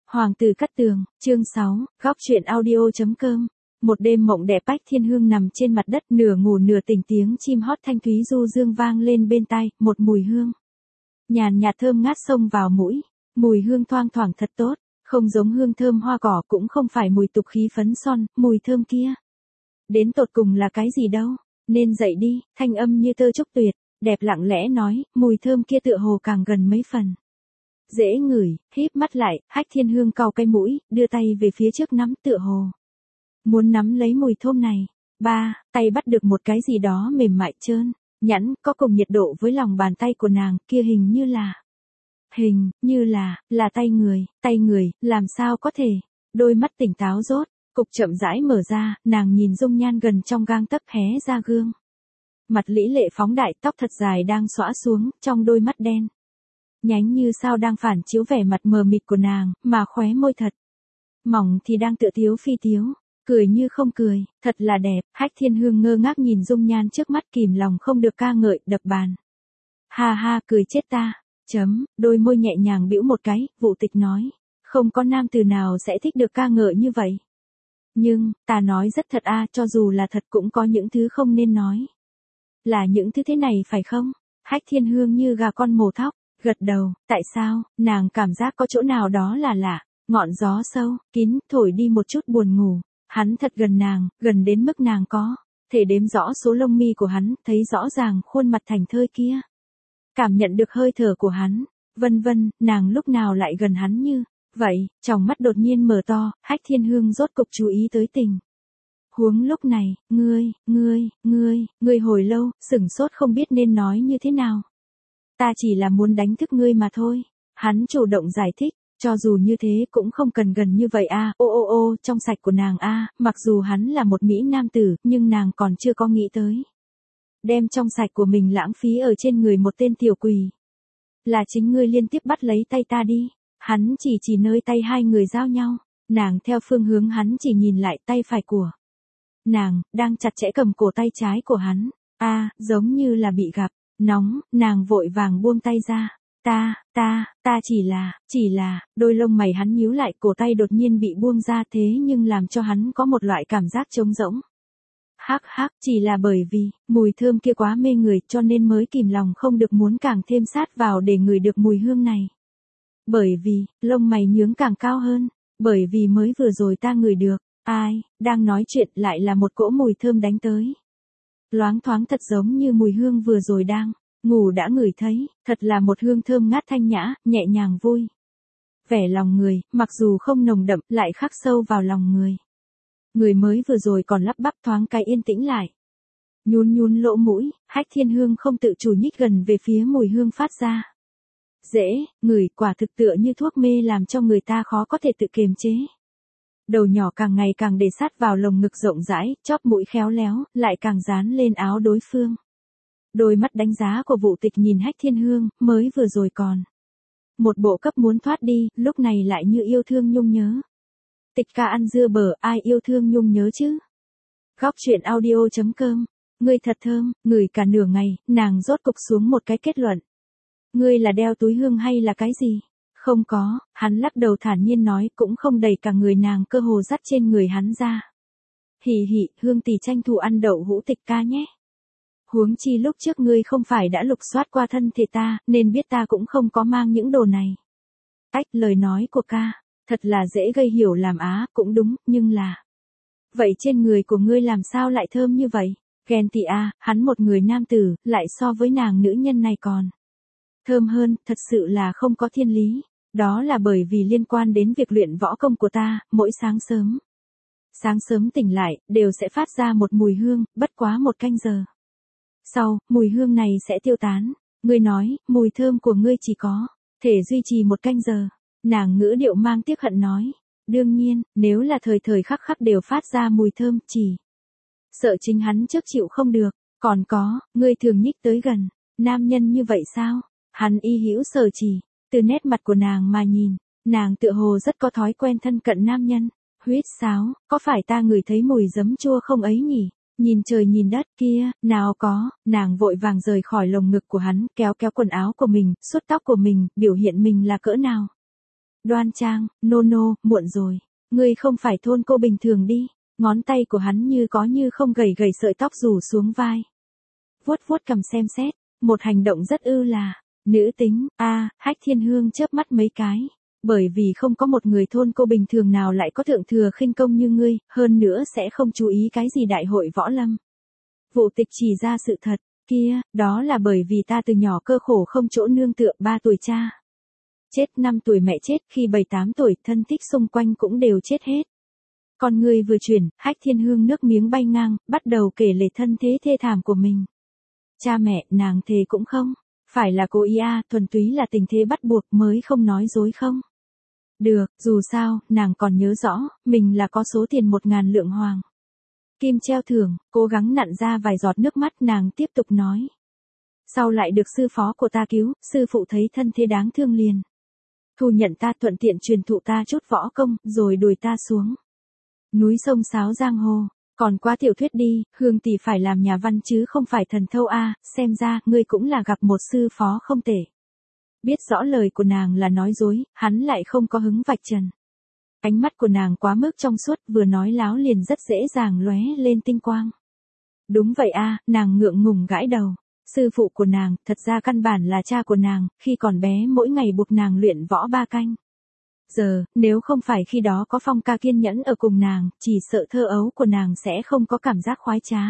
Hoàng tử cắt tường, chương 6, góc truyện audio.com. Một đêm mộng đẹp Bách Thiên Hương nằm trên mặt đất nửa ngủ nửa tỉnh, tiếng chim hót thanh thúy du dương vang lên bên tai, một mùi hương nhàn nhạt thơm ngát xông vào mũi, mùi hương thoang thoảng thật tốt, không giống hương thơm hoa cỏ, cũng không phải mùi tục khí phấn son, mùi thơm kia đến tột cùng là cái gì đâu. Nên dậy đi, thanh âm như tơ trúc tuyệt, đẹp lặng lẽ nói, mùi thơm kia tựa hồ càng gần mấy phần. Dễ ngửi, híp mắt lại, Hách Thiên Hương cau cái mũi, đưa tay về phía trước nắm, tựa hồ muốn nắm lấy mùi thơm này. Tay bắt được một cái gì đó mềm mại trơn nhẵn, có cùng nhiệt độ với lòng bàn tay của nàng, kia hình như là tay người, làm sao có thể. Đôi mắt tỉnh táo rốt cục chậm rãi mở ra, nàng nhìn dung nhan gần trong gang tấc hé ra gương. Mặt mỹ lệ phóng đại, tóc thật dài đang xõa xuống, trong đôi mắt đen nhánh như sao đang phản chiếu vẻ mặt mờ mịt của nàng, mà khóe môi thật mỏng thì đang tựa tiếu phi tiếu, cười như không cười, thật là đẹp. Hách Thiên Hương ngơ ngác nhìn dung nhan trước mắt, kìm lòng không được ca ngợi, đập bàn. Ha ha, cười chết ta. Đôi môi nhẹ nhàng bĩu một cái, Vụ Tịch nói, không có nam từ nào sẽ thích được ca ngợi như vậy. Nhưng, ta nói rất thật a, cho dù là thật cũng có những thứ không nên nói. Là những thứ thế này phải không? Hách Thiên Hương như gà con mổ thóc, gật đầu. Tại sao? Nàng cảm giác có chỗ nào đó là lạ. Ngọn gió sâu, kín, thổi đi một chút buồn ngủ. Hắn thật gần nàng, gần đến mức nàng có thể đếm rõ số lông mi của hắn, thấy rõ ràng khuôn mặt thành thơi kia. Cảm nhận được hơi thở của hắn, vân vân, nàng lúc nào lại gần hắn như vậy. Tròng mắt đột nhiên mở to, Hách Thiên Hương rốt cục chú ý tới tình huống lúc này. Ngươi hồi lâu, sửng sốt không biết nên nói như thế nào. Ta chỉ là muốn đánh thức ngươi mà thôi. Hắn chủ động giải thích, cho dù như thế cũng không cần gần như vậy a. Trong sạch của nàng a, mặc dù hắn là một mỹ nam tử, nhưng nàng còn chưa có nghĩ tới đem trong sạch của mình lãng phí ở trên người một tên tiểu quỷ. Là chính ngươi liên tiếp bắt lấy tay ta đi. Hắn chỉ nơi tay hai người giao nhau. Nàng theo phương hướng hắn chỉ nhìn lại, tay phải của nàng đang chặt chẽ cầm cổ tay trái của hắn. Giống như là bị gặp nóng, nàng vội vàng buông tay ra. Ta chỉ là, đôi lông mày hắn nhíu lại, cổ tay đột nhiên bị buông ra, thế nhưng làm cho hắn có một loại cảm giác trống rỗng. Chỉ là bởi vì mùi thơm kia quá mê người, cho nên mới kìm lòng không được muốn càng thêm sát vào để ngửi được mùi hương này. Bởi vì, lông mày nhướng càng cao hơn, bởi vì mới vừa rồi ta ngửi được, ai đang nói chuyện lại là một cỗ mùi thơm đánh tới. Loáng thoáng thật giống như mùi hương vừa rồi đang ngủ đã ngửi thấy, thật là một hương thơm ngát thanh nhã, nhẹ nhàng vui vẻ lòng người, mặc dù không nồng đậm, lại khắc sâu vào lòng người. Người mới vừa rồi còn lắp bắp thoáng cái yên tĩnh lại. Nhún lỗ mũi, Hách Thiên Hương không tự chủ nhích gần về phía mùi hương phát ra. Dễ ngửi, quả thực tựa như thuốc mê, làm cho người ta khó có thể tự kiềm chế. Đầu nhỏ càng ngày càng để sát vào lồng ngực rộng rãi, chóp mũi khéo léo, lại càng dán lên áo đối phương. Đôi mắt đánh giá của Vụ Tịch nhìn Hách Thiên Hương, mới vừa rồi còn một bộ cấp muốn thoát đi, lúc này lại như yêu thương nhung nhớ. Tịch ca ăn dưa bở, ai yêu thương nhung nhớ chứ? Góc truyện audio.com. Ngươi thật thơm, ngửi cả nửa ngày, nàng rốt cục xuống một cái kết luận. Ngươi là đeo túi hương hay là cái gì? Không có, hắn lắc đầu thản nhiên nói, cũng không đẩy cả người nàng, cơ hồ dắt trên người hắn ra. Hỉ, Hương tỷ tranh thủ ăn đậu hũ Tịch ca nhé. Huống chi lúc trước ngươi không phải đã lục soát qua thân thể ta, nên biết ta cũng không có mang những đồ này. Lời nói của ca thật là dễ gây hiểu lầm cũng đúng, nhưng là vậy trên người của ngươi làm sao lại thơm như vậy? Ghen tị hắn một người nam tử, lại so với nàng nữ nhân này còn thơm hơn, thật sự là không có thiên lý. Đó là bởi vì liên quan đến việc luyện võ công của ta, mỗi sáng sớm tỉnh lại, đều sẽ phát ra một mùi hương, bất quá 1 canh giờ sau, mùi hương này sẽ tiêu tán. Ngươi nói, mùi thơm của ngươi chỉ có thể duy trì 1 canh giờ. Nàng ngữ điệu mang tiếc hận nói. Đương nhiên, nếu là thời thời khắc khắc đều phát ra mùi thơm, chỉ sợ chính hắn trước chịu không được. Còn có, ngươi thường nhích tới gần nam nhân như vậy sao? Hắn y hữu sở chỉ, từ nét mặt của nàng mà nhìn, nàng tựa hồ rất có thói quen thân cận nam nhân. Huýt sáo, có phải ta ngửi thấy mùi giấm chua không ấy nhỉ? Nhìn trời nhìn đất kia, nào có. Nàng vội vàng rời khỏi lồng ngực của hắn, kéo quần áo của mình, suốt tóc của mình, biểu hiện mình là cỡ nào Đoan trang, nô, muộn rồi. Ngươi không phải thôn cô bình thường đi. Ngón tay của hắn như có như không gầy gầy sợi tóc rủ xuống vai. Vuốt vuốt cầm xem xét, một hành động rất là nữ tính. Hách Thiên Hương chớp mắt mấy cái. Bởi vì không có một người thôn cô bình thường nào lại có thượng thừa khinh công như ngươi, hơn nữa sẽ không chú ý cái gì đại hội võ lâm. Vụ Tịch chỉ ra sự thật, kia, đó là bởi vì ta từ nhỏ cơ khổ không chỗ nương tựa, 3 tuổi cha chết, 5 tuổi mẹ chết, khi 7-8 tuổi thân thích xung quanh cũng đều chết hết. Con người vừa chuyển, Hách Thiên Hương nước miếng bay ngang, bắt đầu kể lể thân thế thê thảm của mình. Cha mẹ, nàng thề cũng không, phải là cố ý thuần túy là tình thế bắt buộc mới không nói dối không. Được, dù sao, nàng còn nhớ rõ, mình là có số tiền 1.000 lượng hoàng kim treo thưởng, cố gắng nặn ra vài giọt nước mắt, nàng tiếp tục nói. Sau lại được sư phó của ta cứu, sư phụ thấy thân thế đáng thương liền thu nhận ta, thuận tiện truyền thụ ta chút võ công, rồi đuổi ta xuống núi sông sáo giang hồ. Còn qua tiểu thuyết đi, Hương tỷ phải làm nhà văn chứ không phải thần thâu xem ra, ngươi cũng là gặp một sư phó không tệ. Biết rõ lời của nàng là nói dối, hắn lại không có hứng vạch trần. Ánh mắt của nàng quá mức trong suốt, vừa nói láo liền rất dễ dàng lóe lên tinh quang. Đúng vậy nàng ngượng ngùng gãi đầu. Sư phụ của nàng, thật ra căn bản là cha của nàng, khi còn bé mỗi ngày buộc nàng luyện võ 3 canh. Giờ, nếu không phải khi đó có Phong ca kiên nhẫn ở cùng nàng, chỉ sợ thơ ấu của nàng sẽ không có cảm giác khoái trá.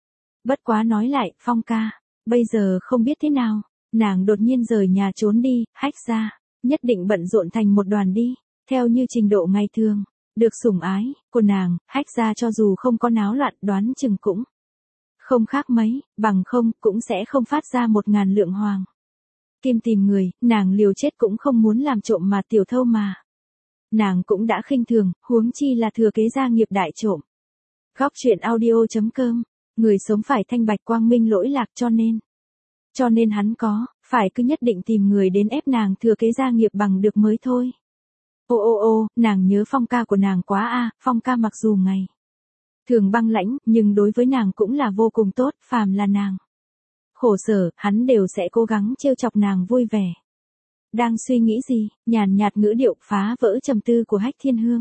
Bất quá nói lại, Phong ca, bây giờ không biết thế nào, nàng đột nhiên rời nhà trốn đi, Hách ra, nhất định bận rộn thành một đoàn đi, theo như trình độ ngày thường, được sủng ái của nàng, Hách ra cho dù không có náo loạn đoán chừng cũng không khác mấy, bằng không cũng sẽ không phát ra 1.000 lượng hoàng kim tìm người, nàng liều chết cũng không muốn làm trộm mà tiểu thâu mà. Nàng cũng đã khinh thường, huống chi là thừa kế gia nghiệp đại trộm. Góc truyện audio.com, người sống phải thanh bạch quang minh lỗi lạc, cho nên hắn phải cứ nhất định tìm người đến ép nàng thừa kế gia nghiệp bằng được mới thôi. Nàng nhớ Phong ca của nàng quá Phong ca mặc dù ngày thường băng lãnh, nhưng đối với nàng cũng là vô cùng tốt, phàm là nàng khổ sở, hắn đều sẽ cố gắng trêu chọc nàng vui vẻ. Đang suy nghĩ gì, nhàn nhạt ngữ điệu phá vỡ trầm tư của Hách Thiên Hương.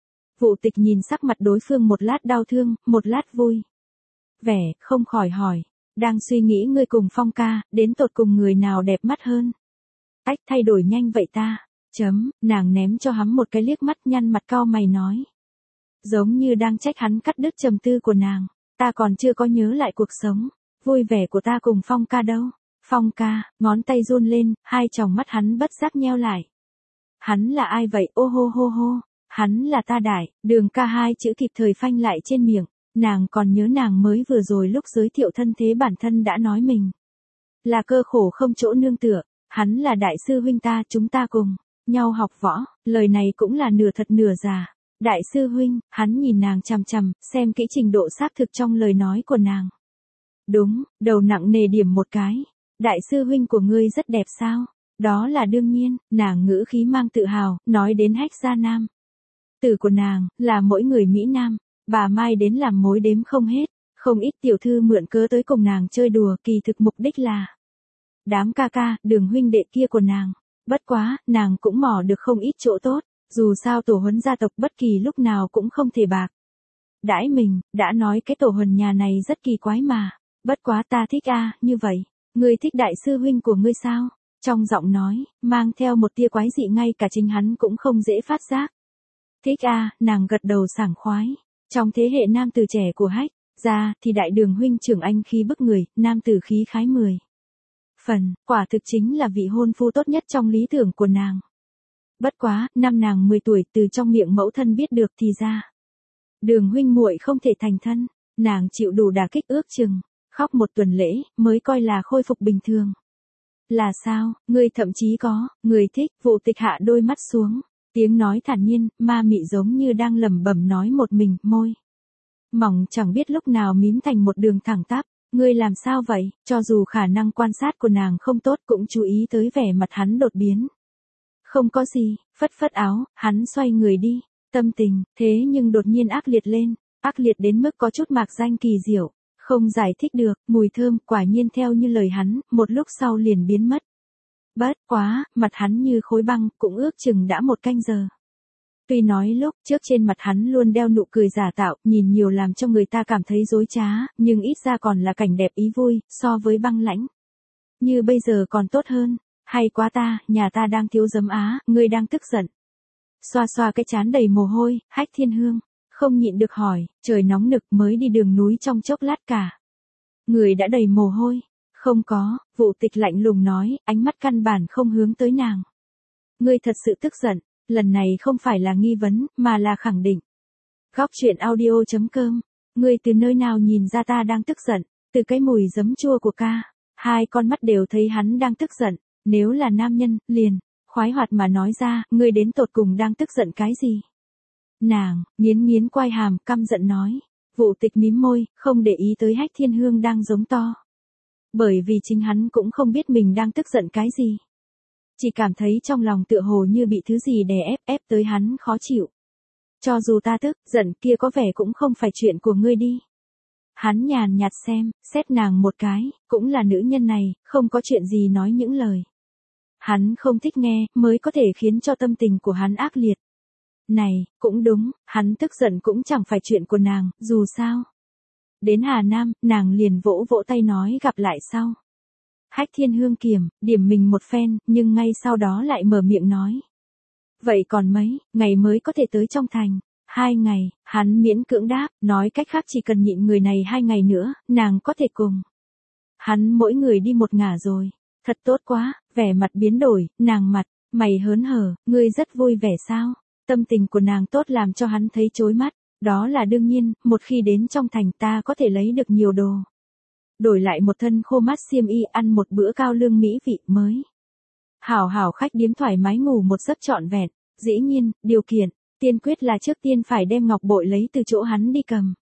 Vụ Tịch nhìn sắc mặt đối phương một lát đau thương, một lát vui vẻ, không khỏi hỏi, đang suy nghĩ ngươi cùng Phong ca, đến tột cùng người nào đẹp mắt hơn? Thay đổi nhanh vậy ta. Nàng ném cho hắn một cái liếc mắt, nhăn mặt cau mày nói. Giống như đang trách hắn cắt đứt trầm tư của nàng, ta còn chưa có nhớ lại cuộc sống vui vẻ của ta cùng Phong ca đâu. Phong ca, ngón tay run lên, hai tròng mắt hắn bất giác nheo lại. Hắn là ai vậy? Ô hô. Hắn là ta Đại, Đường ca, hai chữ kịp thời phanh lại trên miệng. Nàng còn nhớ nàng mới vừa rồi lúc giới thiệu thân thế bản thân đã nói mình là cơ khổ không chỗ nương tựa. Hắn là đại sư huynh ta, chúng ta cùng nhau học võ. Lời này cũng là nửa thật nửa giả. Đại sư huynh, hắn nhìn nàng chằm chằm, xem kỹ trình độ xác thực trong lời nói của nàng. Đúng, đầu nặng nề điểm một cái. Đại sư huynh của ngươi rất đẹp sao? Đó là đương nhiên, nàng ngữ khí mang tự hào, nói đến Hách gia nam tử của nàng, là mỗi người Mỹ Nam, bà Mai đến làm mối đếm không hết, không ít tiểu thư mượn cớ tới cùng nàng chơi đùa, kỳ thực mục đích là đám ca ca, Đường huynh đệ kia của nàng. Bất quá, nàng cũng mò được không ít chỗ tốt, dù sao tổ huấn gia tộc bất kỳ lúc nào cũng không thể bạc đãi mình, đã nói cái tổ huấn nhà này rất kỳ quái mà. Bất quá ta thích như vậy. Ngươi thích đại sư huynh của ngươi sao? Trong giọng nói, mang theo một tia quái dị ngay cả chính hắn cũng không dễ phát giác. Thích nàng gật đầu sảng khoái. Trong thế hệ nam tử trẻ của Hách gia thì đại Đường huynh trưởng anh khí bức người, nam tử khí khái 10 phần, quả thực chính là vị hôn phu tốt nhất trong lý tưởng của nàng. Bất quá, năm nàng 10 tuổi từ trong miệng mẫu thân biết được thì ra Đường huynh muội không thể thành thân, nàng chịu đủ đả kích, ước chừng khóc một tuần lễ mới coi là khôi phục bình thường. Là sao, ngươi thậm chí có người thích? Vụ Tịch hạ đôi mắt xuống, tiếng nói thản nhiên, ma mị giống như đang lẩm bẩm nói một mình, môi mỏng chẳng biết lúc nào mím thành một đường thẳng tắp. Ngươi làm sao vậy? Cho dù khả năng quan sát của nàng không tốt cũng chú ý tới vẻ mặt hắn đột biến. Không có gì, phất phất áo, hắn xoay người đi. Tâm tình, thế nhưng đột nhiên ác liệt lên, ác liệt đến mức có chút mạc danh kỳ diệu, không giải thích được, mùi thơm quả nhiên theo như lời hắn, một lúc sau liền biến mất. Bất quá, mặt hắn như khối băng, cũng ước chừng đã 1 canh giờ. Tuy nói lúc trước trên mặt hắn luôn đeo nụ cười giả tạo, nhìn nhiều làm cho người ta cảm thấy dối trá, nhưng ít ra còn là cảnh đẹp ý vui, so với băng lãnh. Như bây giờ còn tốt hơn. Hay quá ta, nhà ta đang thiếu giấm á, ngươi đang tức giận. Xoa xoa cái trán đầy mồ hôi, Hách Thiên Hương không nhịn được hỏi, trời nóng nực mới đi đường núi trong chốc lát cả. Người đã đầy mồ hôi. Không có, Vụ Tịch lạnh lùng nói, ánh mắt căn bản không hướng tới nàng. Ngươi thật sự tức giận, lần này không phải là nghi vấn, mà là khẳng định. Góc truyện audio.com, ngươi từ nơi nào nhìn ra ta đang tức giận, từ cái mùi giấm chua của ca. 2 con mắt đều thấy hắn đang tức giận, nếu là nam nhân, liền, khoái hoạt mà nói ra, ngươi đến tột cùng đang tức giận cái gì? Nàng, nghiến nghiến quai hàm, căm giận nói. Vụ Tịch mím môi, không để ý tới Hách Thiên Hương đang giống to. Bởi vì chính hắn cũng không biết mình đang tức giận cái gì. Chỉ cảm thấy trong lòng tựa hồ như bị thứ gì đè ép tới hắn khó chịu. Cho dù ta tức, giận kia có vẻ cũng không phải chuyện của ngươi đi. Hắn nhàn nhạt xét nàng một cái, cũng là nữ nhân này, không có chuyện gì nói những lời. Hắn không thích nghe, mới có thể khiến cho tâm tình của hắn ác liệt. Này, cũng đúng, hắn tức giận cũng chẳng phải chuyện của nàng, dù sao. Đến Hà Nam, nàng liền vỗ vỗ tay nói gặp lại sau. Hách Thiên Hương điểm mình một phen, nhưng ngay sau đó lại mở miệng nói. Vậy còn mấy, ngày mới có thể tới trong thành? 2 ngày, hắn miễn cưỡng đáp, nói cách khác chỉ cần nhịn người này 2 ngày nữa, nàng có thể cùng. Hắn mỗi người đi một ngả rồi. Thật tốt quá, vẻ mặt biến đổi, nàng mặt, mày hớn hở, ngươi rất vui vẻ sao? Tâm tình của nàng tốt làm cho hắn thấy chói mắt. Đó là đương nhiên, một khi đến trong thành ta có thể lấy được nhiều đồ. Đổi lại một thân khô mát xiêm y ăn một bữa cao lương mỹ vị mới. Hảo hảo khách điếm thoải mái ngủ một giấc trọn vẹn. Dĩ nhiên, điều kiện, tiên quyết là trước tiên phải đem ngọc bội lấy từ chỗ hắn đi cầm.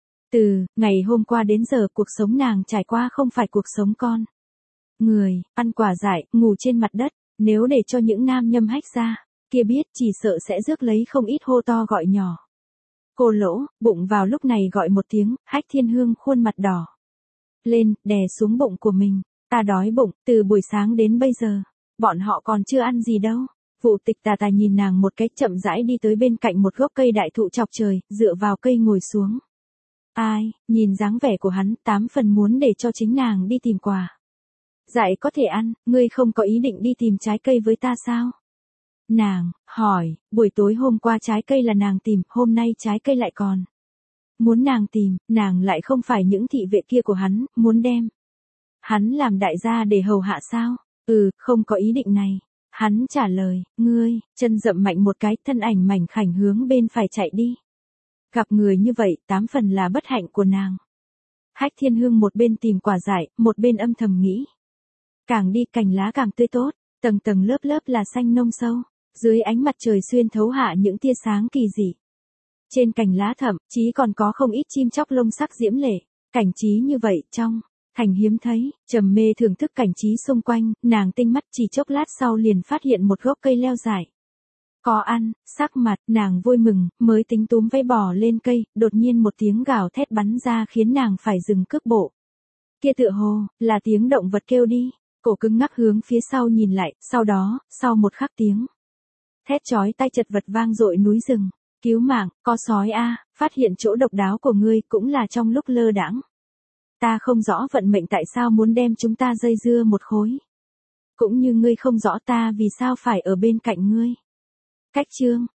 Từ ngày hôm qua đến giờ cuộc sống nàng trải qua không phải cuộc sống con. Người, ăn quả dại, ngủ trên mặt đất, nếu để cho những nam nhâm Hách ra, kia biết chỉ sợ sẽ rước lấy không ít hô to gọi nhỏ. Cô Lỗ, bụng vào lúc này gọi một tiếng, Hách Thiên Hương khuôn mặt đỏ lên, đè xuống bụng của mình. Ta đói bụng, từ buổi sáng đến bây giờ, bọn họ còn chưa ăn gì đâu. Vụ Tịch tà tà nhìn nàng một cái, chậm rãi đi tới bên cạnh một gốc cây đại thụ chọc trời, dựa vào cây ngồi xuống. Ai, nhìn dáng vẻ của hắn, 8 phần muốn để cho chính nàng đi tìm quà. Dại có thể ăn, ngươi không có ý định đi tìm trái cây với ta sao? Nàng, hỏi, buổi tối hôm qua trái cây là nàng tìm, hôm nay trái cây lại còn. Muốn nàng tìm, nàng lại không phải những thị vệ kia của hắn, muốn đem. Hắn làm đại gia để hầu hạ sao? Không có ý định này. Hắn trả lời, ngươi, chân dậm mạnh một cái, thân ảnh mảnh khảnh hướng bên phải chạy đi. Gặp người như vậy, 8 phần là bất hạnh của nàng. Hách Thiên Hương một bên tìm quả dại, một bên âm thầm nghĩ. Càng đi cành lá càng tươi tốt, tầng tầng lớp lớp là xanh nông sâu. Dưới ánh mặt trời xuyên thấu hạ những tia sáng kỳ dị. Trên cành lá thậm chí còn có không ít chim chóc lông sắc diễm lệ. Cảnh trí như vậy trong thành hiếm thấy, trầm mê thưởng thức cảnh trí xung quanh, nàng tinh mắt chỉ chốc lát sau liền phát hiện một gốc cây leo dài. Có ăn, sắc mặt, nàng vui mừng, mới tính túm váy bò lên cây, đột nhiên một tiếng gào thét bắn ra khiến nàng phải dừng cước bộ. Kia tựa hồ, là tiếng động vật kêu đi, cổ cứng ngắc hướng phía sau nhìn lại, sau đó, sau một khắc tiếng. Thét chói tai chật vật vang dội núi rừng. Cứu mạng, có sói a, phát hiện chỗ độc đáo của ngươi cũng là trong lúc lơ đãng. Ta không rõ vận mệnh tại sao muốn đem chúng ta dây dưa một khối. Cũng như ngươi không rõ ta vì sao phải ở bên cạnh ngươi. Cách chương